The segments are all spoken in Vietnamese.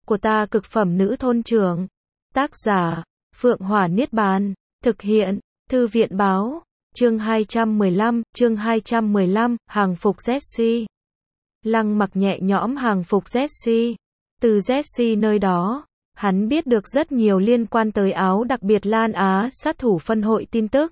của ta cực phẩm nữ thôn trưởng. Tác giả, Phượng Hỏa Niết Bàn. Thực hiện, Thư viện Báo. Chương 215, hàng phục Jessie. Lăng Mặc nhẹ nhõm hàng phục Jessie. Từ Jessie nơi đó, hắn biết được rất nhiều liên quan tới áo đặc biệt Lan Á sát thủ phân hội tin tức.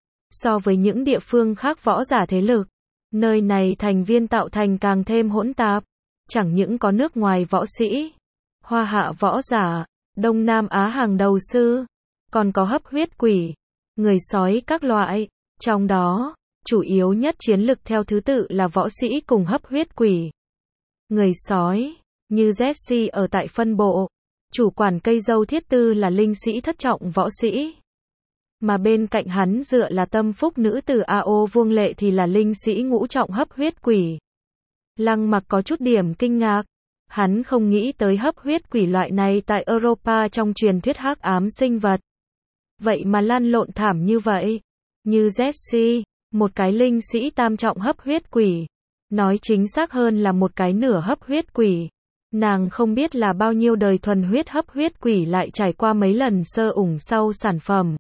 So với những địa phương khác võ giả thế lực, nơi này thành viên tạo thành càng thêm hỗn tạp. Chẳng những có nước ngoài võ sĩ, Hoa Hạ võ giả, Đông Nam Á hàng đầu sư, còn có hấp huyết quỷ, người sói các loại. Trong đó, chủ yếu nhất chiến lực theo thứ tự là võ sĩ cùng hấp huyết quỷ. Người sói, như Jessie ở tại phân bộ, chủ quản cây dâu thiết tư là linh sĩ thất trọng võ sĩ. Mà bên cạnh hắn dựa là tâm phúc nữ tử AO Vuông Lệ thì là linh sĩ ngũ trọng hấp huyết quỷ. Lăng Mặc có chút điểm kinh ngạc. Hắn không nghĩ tới hấp huyết quỷ loại này tại Europa trong truyền thuyết hắc ám sinh vật. Vậy mà lăn lộn thảm như vậy. Như Jessie, một cái linh sĩ tam trọng hấp huyết quỷ. Nói chính xác hơn là một cái nửa hấp huyết quỷ. Nàng không biết là bao nhiêu đời thuần huyết hấp huyết quỷ lại trải qua mấy lần sơ ủng sau sản phẩm.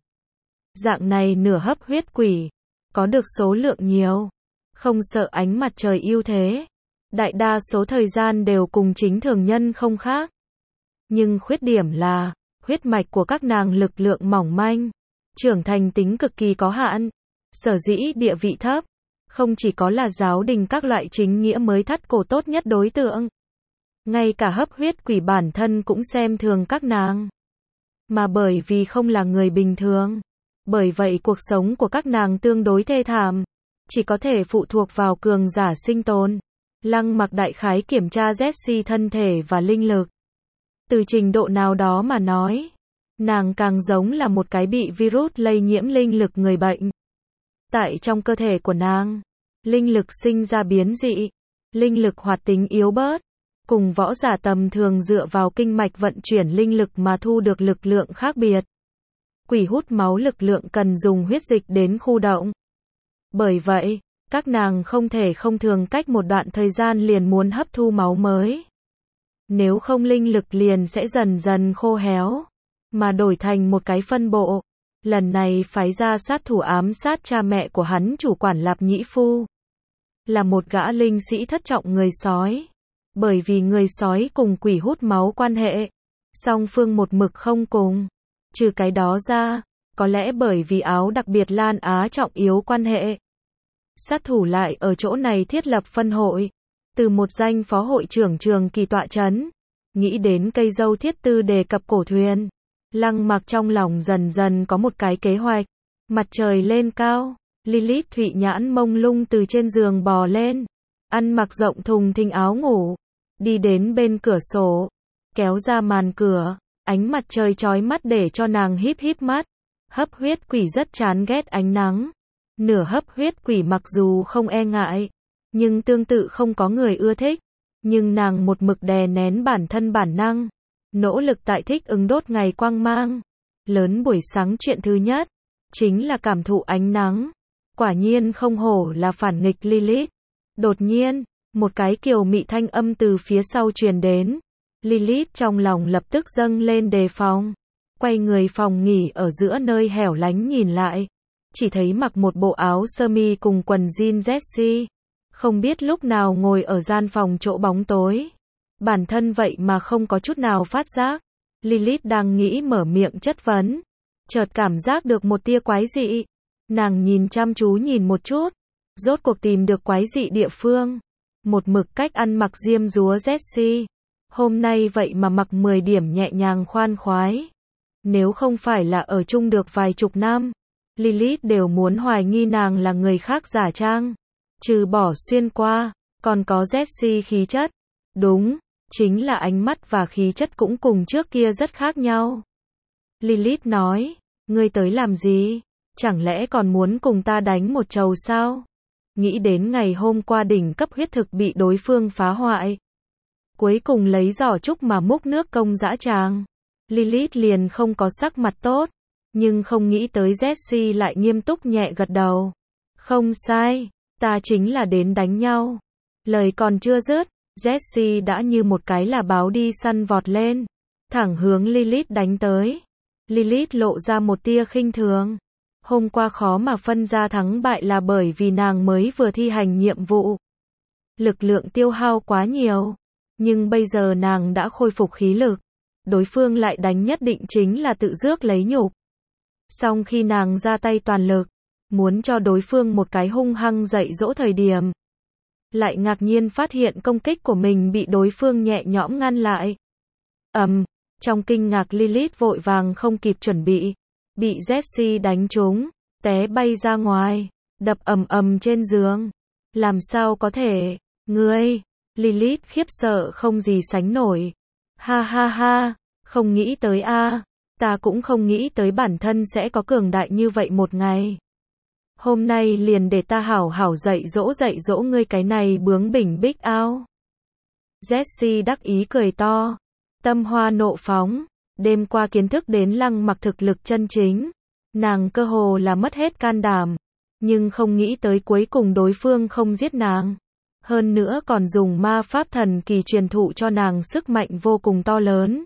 Dạng này nửa hấp huyết quỷ, có được số lượng nhiều, không sợ ánh mặt trời ưu thế. Đại đa số thời gian đều cùng chính thường nhân không khác. Nhưng khuyết điểm là, huyết mạch của các nàng lực lượng mỏng manh, trưởng thành tính cực kỳ có hạn. Sở dĩ địa vị thấp, không chỉ có là giáo đình các loại chính nghĩa mới thắt cổ tốt nhất đối tượng. Ngay cả hấp huyết quỷ bản thân cũng xem thường các nàng. Mà bởi vì không là người bình thường, bởi vậy cuộc sống của các nàng tương đối thê thảm, chỉ có thể phụ thuộc vào cường giả sinh tồn. Lăng Mặc đại khái kiểm tra Jessie thân thể và linh lực. Từ trình độ nào đó mà nói, nàng càng giống là một cái bị virus lây nhiễm linh lực người bệnh. Tại trong cơ thể của nàng, linh lực sinh ra biến dị, linh lực hoạt tính yếu bớt, cùng võ giả tầm thường dựa vào kinh mạch vận chuyển linh lực mà thu được lực lượng khác biệt. Quỷ hút máu lực lượng cần dùng huyết dịch đến khu động. Bởi vậy, các nàng không thể không thường cách một đoạn thời gian liền muốn hấp thu máu mới. Nếu không linh lực liền sẽ dần dần khô héo, mà đổi thành một cái phân bộ. Lần này phái ra sát thủ ám sát cha mẹ của hắn chủ quản Lạp Nhĩ Phu. Là một gã linh sĩ thất trọng người sói. Bởi vì người sói cùng quỷ hút máu quan hệ, song phương một mực không cùng. Trừ cái đó ra, có lẽ bởi vì áo đặc biệt Lan Á trọng yếu quan hệ. Sát thủ lại ở chỗ này thiết lập phân hội. Từ một danh phó hội trưởng trường kỳ tọa chấn. Nghĩ đến cây dâu thiết tư đề cập cổ thuyền. Lăng Mặc trong lòng dần dần có một cái kế hoạch. Mặt trời lên cao, Lilith thụy nhãn mông lung từ trên giường bò lên. Ăn mặc rộng thùng thình áo ngủ. Đi đến bên cửa sổ. Kéo ra màn cửa. Ánh mặt trời chói mắt để cho nàng híp híp mắt. Hấp huyết quỷ rất chán ghét ánh nắng. Nửa hấp huyết quỷ mặc dù không e ngại, nhưng tương tự không có người ưa thích. Nhưng nàng một mực đè nén bản thân bản năng, nỗ lực tại thích ứng đốt ngày quang mang. Lớn buổi sáng chuyện thứ nhất, chính là cảm thụ ánh nắng. Quả nhiên không hổ là phản nghịch Lilith. Đột nhiên, một cái kiều mị thanh âm từ phía sau truyền đến. Lilith trong lòng lập tức dâng lên đề phòng. Quay người phòng nghỉ ở giữa nơi hẻo lánh nhìn lại. Chỉ thấy mặc một bộ áo sơ mi cùng quần jean Jessie. Không biết lúc nào ngồi ở gian phòng chỗ bóng tối. Bản thân vậy mà không có chút nào phát giác. Lilith đang nghĩ mở miệng chất vấn. Chợt cảm giác được một tia quái dị. Nàng nhìn chăm chú nhìn một chút. Rốt cuộc tìm được quái dị địa phương. Một mực cách ăn mặc diêm dúa Jessie. Hôm nay vậy mà mặc 10 điểm nhẹ nhàng khoan khoái. Nếu không phải là ở chung được vài chục năm, Lilith đều muốn hoài nghi nàng là người khác giả trang. Trừ bỏ xuyên qua, còn có Jessie khí chất. Đúng, chính là ánh mắt và khí chất cũng cùng trước kia rất khác nhau. Lilith nói, ngươi tới làm gì? Chẳng lẽ còn muốn cùng ta đánh một trầu sao? Nghĩ đến ngày hôm qua đỉnh cấp huyết thực bị đối phương phá hoại. Cuối cùng lấy giỏ trúc mà múc nước công dã tràng. Lilith liền không có sắc mặt tốt. Nhưng không nghĩ tới Jessie lại nghiêm túc nhẹ gật đầu. Không sai, ta chính là đến đánh nhau. Lời còn chưa dứt, Jessie đã như một cái là báo đi săn vọt lên, thẳng hướng Lilith đánh tới. Lilith lộ ra một tia khinh thường. Hôm qua khó mà phân ra thắng bại là bởi vì nàng mới vừa thi hành nhiệm vụ. Lực lượng tiêu hao quá nhiều. Nhưng bây giờ nàng đã khôi phục khí lực. Đối phương lại đánh nhất định chính là tự rước lấy nhục. Song khi nàng ra tay toàn lực, muốn cho đối phương một cái hung hăng dạy dỗ thời điểm, lại ngạc nhiên phát hiện công kích của mình bị đối phương nhẹ nhõm ngăn lại. Trong kinh ngạc Lilith vội vàng không kịp chuẩn bị Jessie đánh trúng, té bay ra ngoài, đập ầm ầm trên giường. Làm sao có thể, ngươi? Lilith khiếp sợ không gì sánh nổi. Ha ha ha, không nghĩ tới a, ta cũng không nghĩ tới bản thân sẽ có cường đại như vậy một ngày. Hôm nay liền để ta hảo hảo dạy dỗ ngươi cái này bướng bỉnh bích ao. Jessie đắc ý cười to, tâm hoa nộ phóng, đêm qua kiến thức đến Lăng Mặc thực lực chân chính, nàng cơ hồ là mất hết can đảm, nhưng không nghĩ tới cuối cùng đối phương không giết nàng, hơn nữa còn dùng ma pháp thần kỳ truyền thụ cho nàng sức mạnh vô cùng to lớn.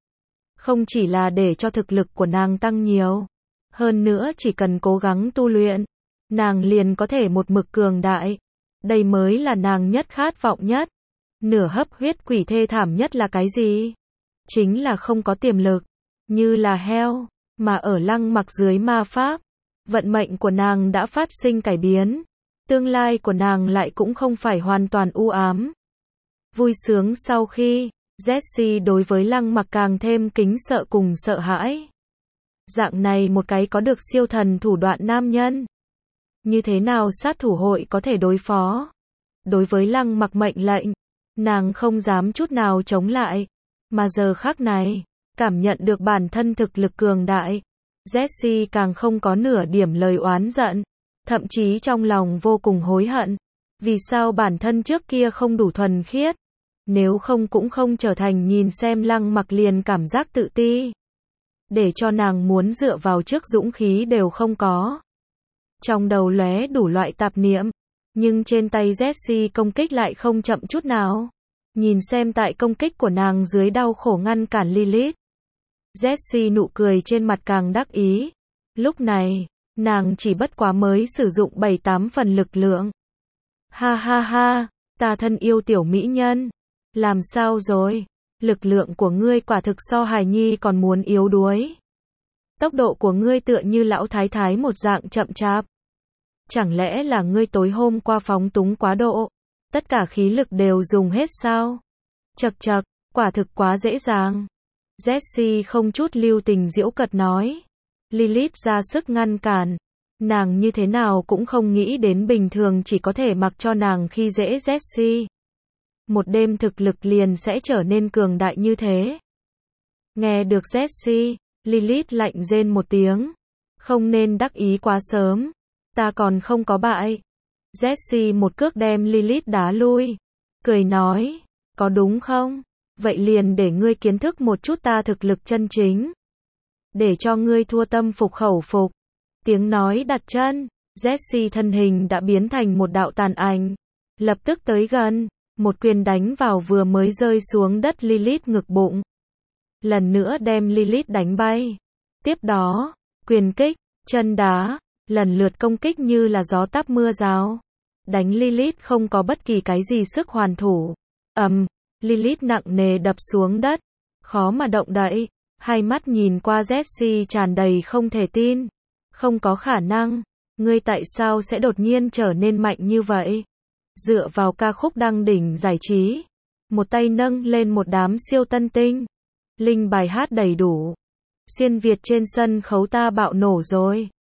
Không chỉ là để cho thực lực của nàng tăng nhiều, hơn nữa chỉ cần cố gắng tu luyện, nàng liền có thể một mực cường đại. Đây mới là nàng nhất khát vọng nhất. Nửa hấp huyết quỷ thê thảm nhất là cái gì? Chính là không có tiềm lực, như là heo, mà ở Lăng Mặc dưới ma pháp, vận mệnh của nàng đã phát sinh cải biến, tương lai của nàng lại cũng không phải hoàn toàn u ám. Vui sướng sau khi, Jessie đối với Lăng Mặc càng thêm kính sợ cùng sợ hãi. Dạng này một cái có được siêu thần thủ đoạn nam nhân, như thế nào sát thủ hội có thể đối phó? Đối với Lăng Mặc mệnh lệnh, nàng không dám chút nào chống lại, mà giờ khắc này, cảm nhận được bản thân thực lực cường đại, Jessie càng không có nửa điểm lời oán giận, thậm chí trong lòng vô cùng hối hận, vì sao bản thân trước kia không đủ thuần khiết, nếu không cũng không trở thành nhìn xem Lăng Mặc liền cảm giác tự ti, để cho nàng muốn dựa vào trước dũng khí đều không có. Trong đầu lóe đủ loại tạp niệm, nhưng trên tay Jessie công kích lại không chậm chút nào. Nhìn xem tại công kích của nàng dưới đau khổ ngăn cản Lilith, Jessie nụ cười trên mặt càng đắc ý. Lúc này, nàng chỉ bất quá mới sử dụng 7-8 phần lực lượng. Ha ha ha, ta thân yêu tiểu mỹ nhân, làm sao rồi? Lực lượng của ngươi quả thực so hài nhi còn muốn yếu đuối. Tốc độ của ngươi tựa như lão thái thái một dạng chậm chạp. Chẳng lẽ là ngươi tối hôm qua phóng túng quá độ? Tất cả khí lực đều dùng hết sao? Chậc chậc, quả thực quá dễ dàng. Jessie không chút lưu tình giễu cợt nói. Lilith ra sức ngăn cản. Nàng như thế nào cũng không nghĩ đến bình thường chỉ có thể mặc cho nàng khi dễ Jessie. Một đêm thực lực liền sẽ trở nên cường đại như thế. Nghe được Jessie, Lilith lạnh rên một tiếng. Không nên đắc ý quá sớm. Ta còn không có bại. Jessie một cước đem Lilith đá lui. Cười nói, có đúng không? Vậy liền để ngươi kiến thức một chút ta thực lực chân chính. Để cho ngươi thua tâm phục khẩu phục. Tiếng nói đặt chân, Jessie thân hình đã biến thành một đạo tàn ảnh. Lập tức tới gần, một quyền đánh vào vừa mới rơi xuống đất Lilith ngực bụng. Lần nữa đem Lilith đánh bay. Tiếp đó, quyền kích, chân đá, lần lượt công kích như là gió táp mưa rào. Đánh Lilith không có bất kỳ cái gì sức hoàn thủ. Lilith nặng nề đập xuống đất, khó mà động đậy, hai mắt nhìn qua Jessie tràn đầy không thể tin. Không có khả năng, ngươi tại sao sẽ đột nhiên trở nên mạnh như vậy? Dựa vào ca khúc đăng đỉnh giải trí, một tay nâng lên một đám siêu tân tinh, linh bài hát đầy đủ. Xuyên Việt trên sân khấu ta bạo nổ rồi.